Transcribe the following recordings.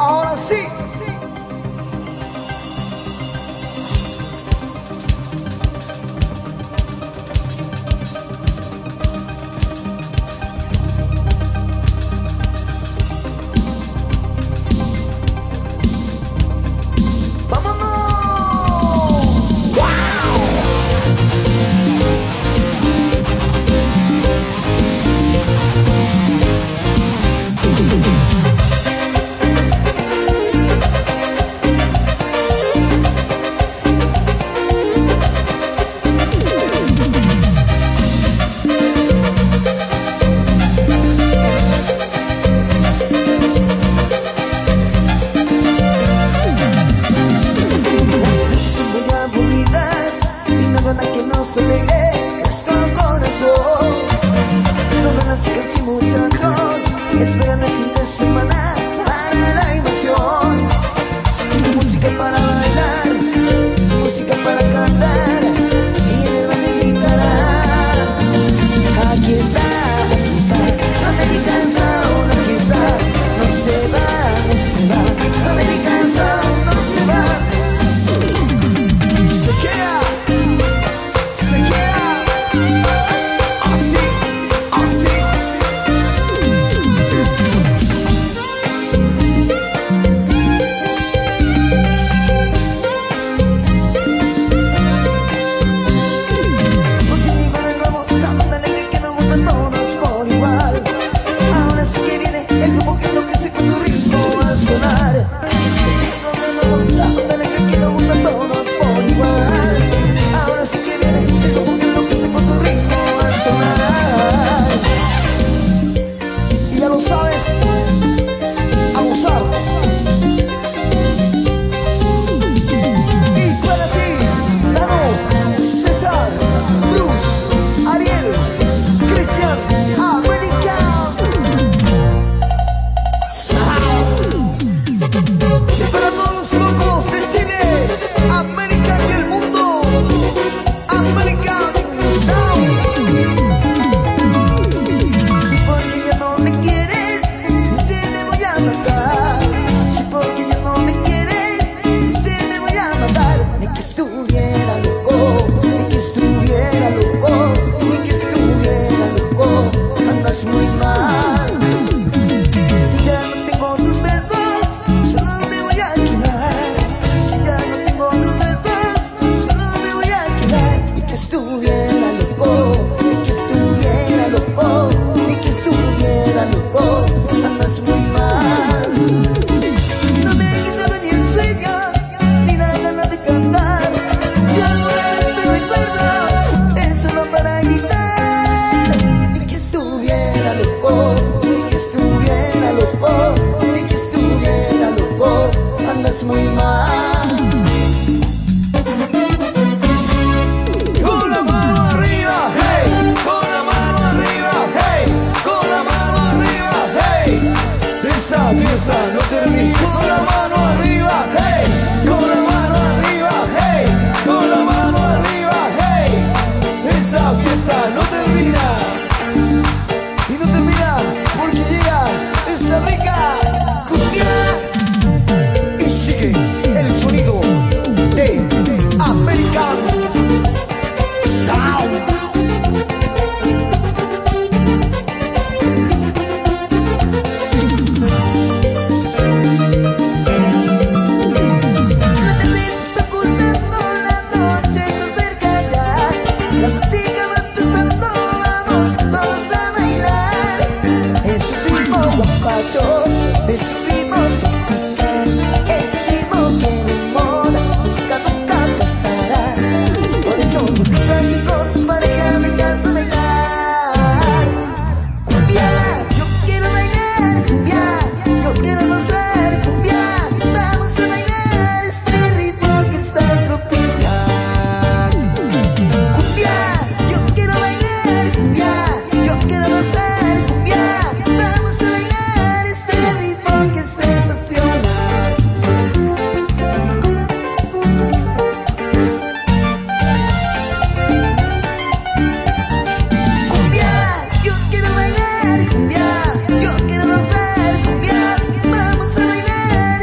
Ahora sí. Se ve nuestro corazón. Todas las chicas y muchachos esperan el fin de semana para la invasión. Música para bailar, música para cantar, y en el baile gritarán: aquí está, American Sound, aquí está. No se va, no se va, American Sound no se va. Se queda. Muy mal. Si ya no tengo tus besos, solo me voy a quedar. Si ya no tengo tus besos, solo me voy a quedar. Ni que estuviera loco, ni que estuviera loco, ni que estuviera loco. Andas muy mal. No me he quitado ni el sueño, ni la gana de cantar. Si alguna vez te recuerdo, es solo para gritar. Ni que estuviera loco, ni que estuviera loco, ni que estuviera loco, andas muy mal. Con la mano arriba, hey, con la mano arriba, hey, con la mano arriba, hey. Esa fiesta no termina. Con la mano arriba, hey, con la mano arriba, hey, con la mano arriba, hey. Esa fiesta no termina. Y no termina porque llega esta rica cumbia. Y sigue el sonido de American Sound. La televisión está ocultando, la noche se acerca ya. La música va empezando, vamos todos a bailar. Es un ritmo guapachos, es un ritmo tropical, es un ritmo que de moda nunca, nunca pasará. Por eso te invito aquí con tu pareja, vengas a bailar. Cumbia, yo quiero bailar, cumbia, yo quiero gozar, cumbia. Vamos a bailar este ritmo que está tropical. Cumbia, yo quiero bailar, cumbia, yo quiero gozar, cumbia. Vamos a bailar este ritmo que es sensacional. Cumbia, yo quiero bailar, cumbia, yo quiero gozar, cumbia. Vamos a bailar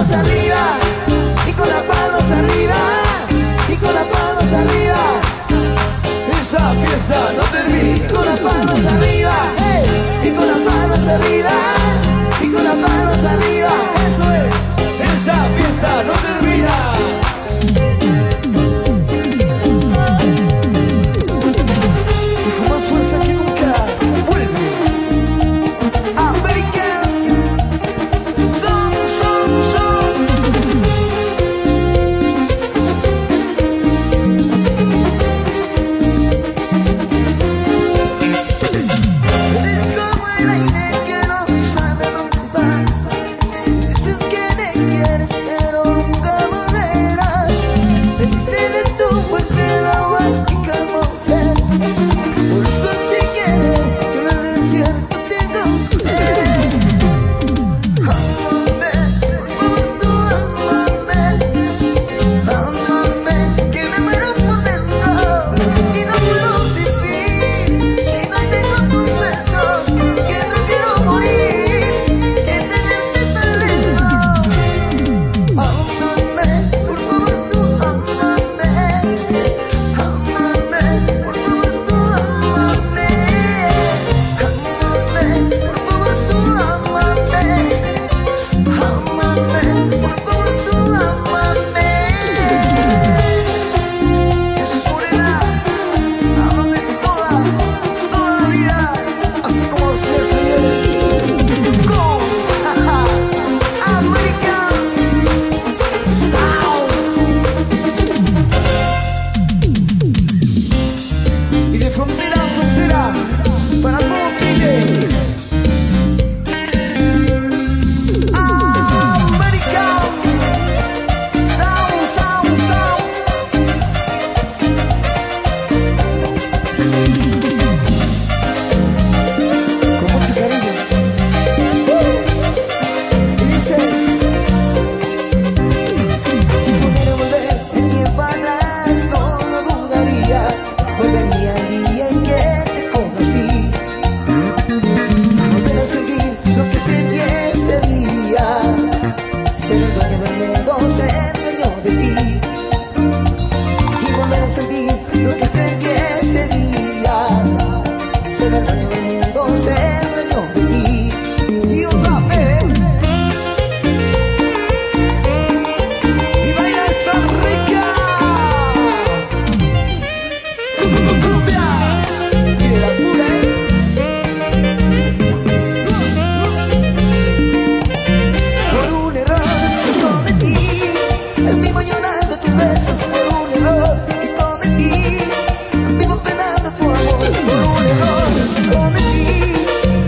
palmas arriba, y con las palmas arriba, y con las palmas arriba. Esa fiesta no termina. Con las palmas arriba, hey, y con las palmas arriba, y con las palmas arriba. Eso es, esa fiesta no termina. Y con más fuerza que nunca vuelve American Song, song, song. Es como el aire que no sabe dónde va. Dices que me quieres pero nunca volverás. Me diste de tu fuente el agua que calmó sed. Por eso si quieres yo en el desierto te encontré. Ámame, por favor tú ámame. Ámame, que me muero por dentro y no puedo vivir si no tengo tus besos. Que prefiero morir que tenerte tan lejos. Ámame, por favor tú ámame. Ámame, por favor tú ámame. Ámame, por favor tú ámame. Ámame, por favor tú ámame. Jesús Morena, ámame toda la vida, así como hacías ayer. Con American Sound. Y de frontera a frontera, para todo Chile. American Sound, sound, sound. Con mucho cariño. Y dice: si pudiera volver el tiempo atrás, no lo dudaría. Volvería al día en que te conocí. Volver a sentir lo que sentí ese día. Ser el dueño del mundo, ser dueño de ti. Y volver a sentir lo que sentí ese día. Ser el dueño del mundo, ser dueño de ti. Y otra vez. Y baila esta rica cumbia. Y de la pura, por un error que cometí, vivo llorando tus besos. Por un error que cometí, vivo penando tu amor. Por un error que cometí,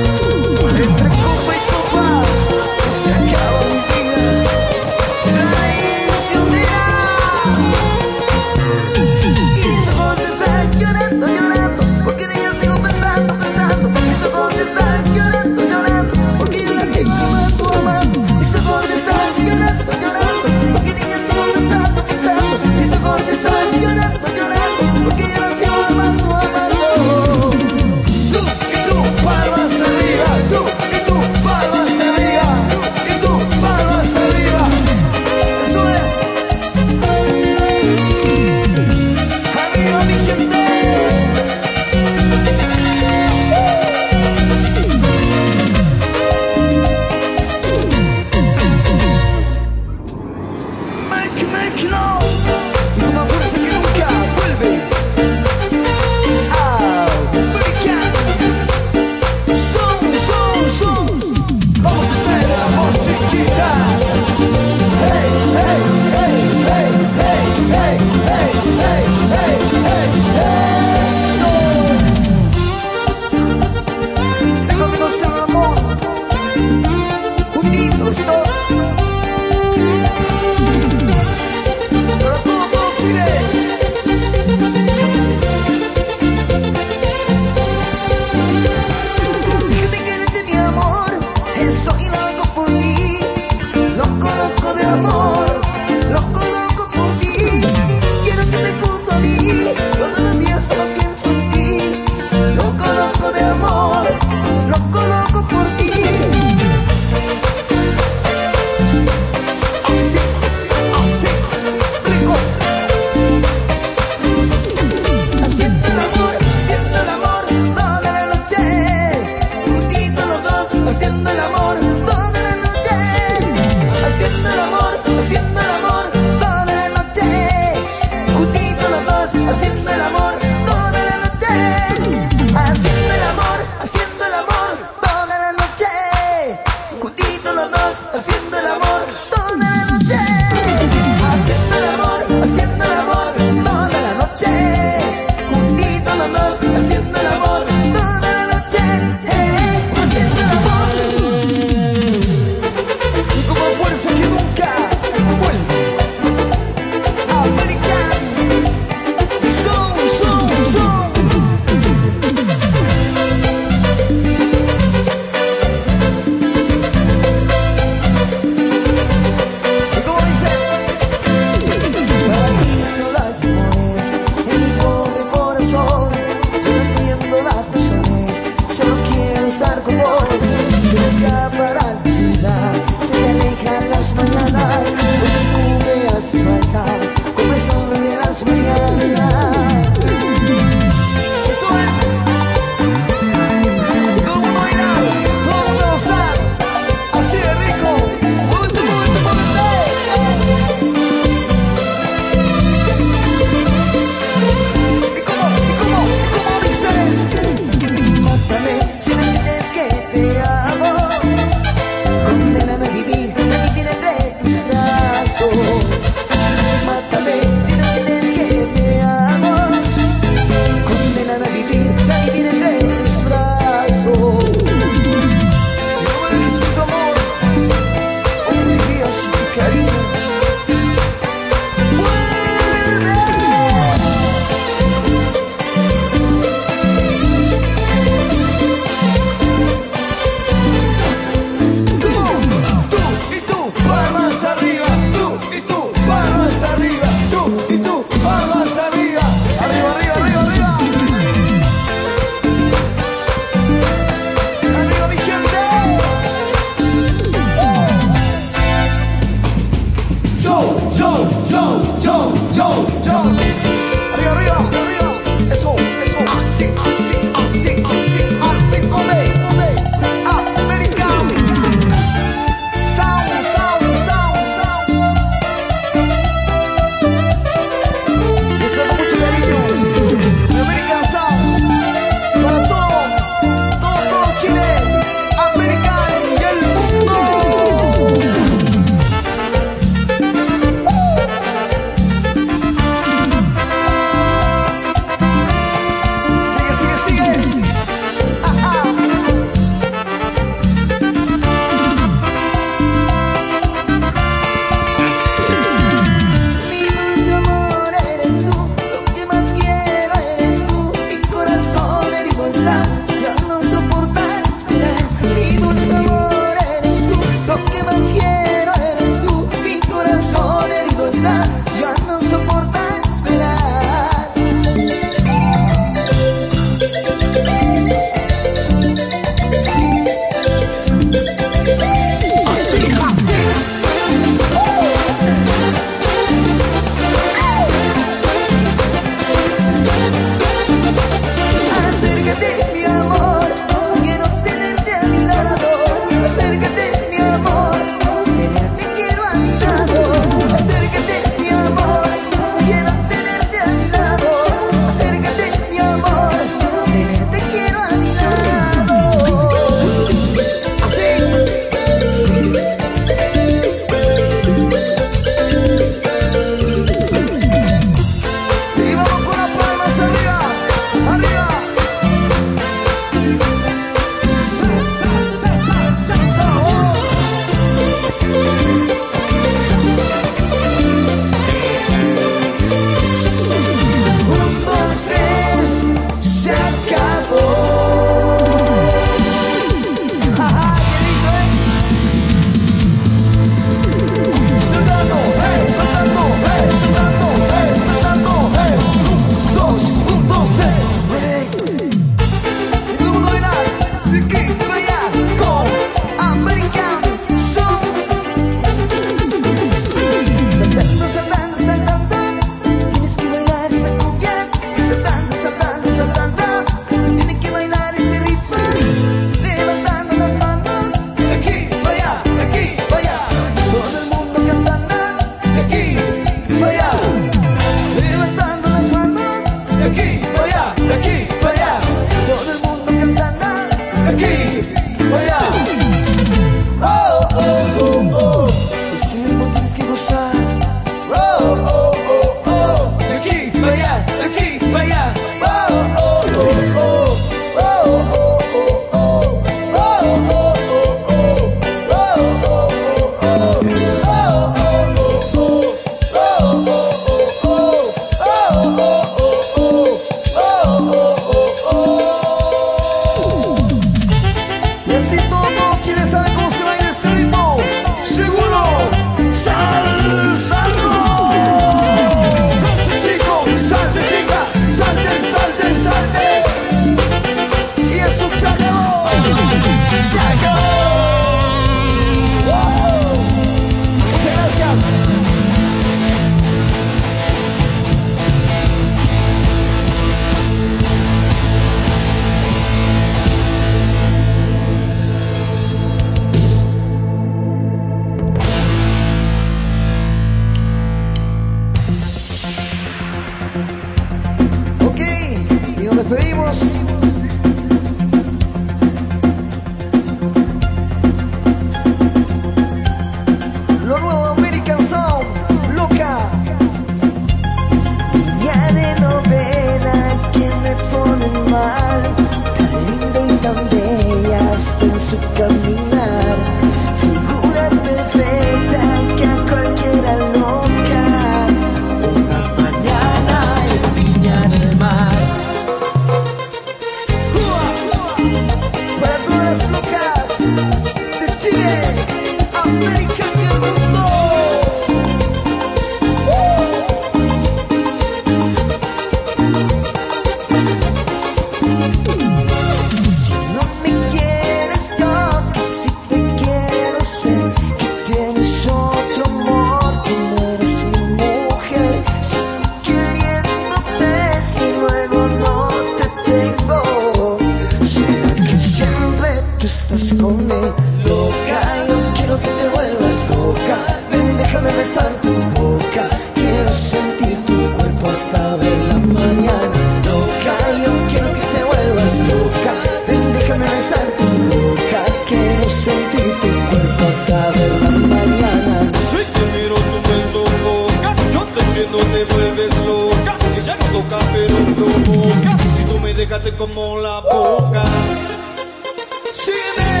piel. Loca, yo quiero que te vuelvas loca. Ven, déjame besar tu boca. Quiero sentir tu cuerpo hasta ver la mañana. Loca, yo quiero que te vuelvas loca. Ven, déjame besar tu boca. Quiero sentir tu cuerpo hasta ver la mañana. Si te miro tú me sofocas, yo te enciendo, te vuelves loca. Ella no toca pero provoca. Si tú me dejaste como la boca. Sígueme.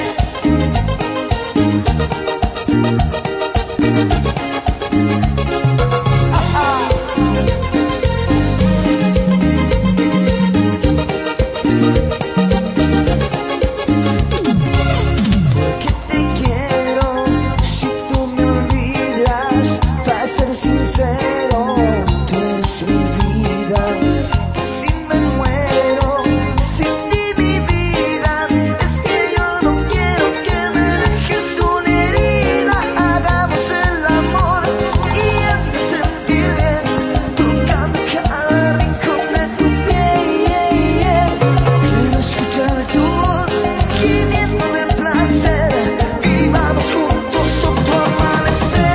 Sincero, tú eres mi vida. Si me muero sin ti, mi vida, es que yo no quiero que me dejes una herida. Hagamos el amor y hazme sentir bien, tocando cada rincón de tu piel. Quiero escuchar tu voz gimiendo de placer. Vivamos juntos otro amanecer.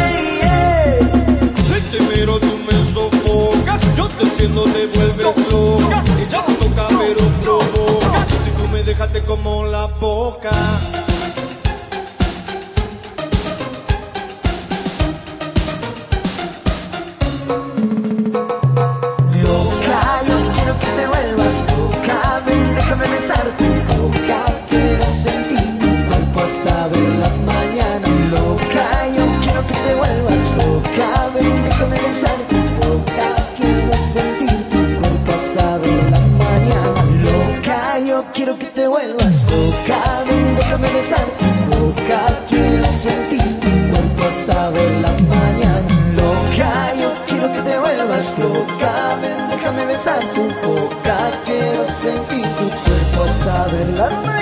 Siendo te vuelves loca, ella no toca pero provoca. Si tú me dejaste como la boca. Loca, yo quiero que te vuelvas loca. Ven, déjame besar tu boca. Quiero sentir tu cuerpo hasta ver la mañana. Loca, yo quiero que te vuelvas loca. Ven, déjame besar tu boca. Quiero sentir tu cuerpo hasta ver la mañana. Loca, yo quiero que te vuelvas loca. Ven, déjame besar tu boca. Quiero sentir tu cuerpo hasta ver la mañana. Loca, yo quiero que te vuelvas loca. Ven, déjame besar tu boca. Quiero sentir tu cuerpo hasta ver la mañana.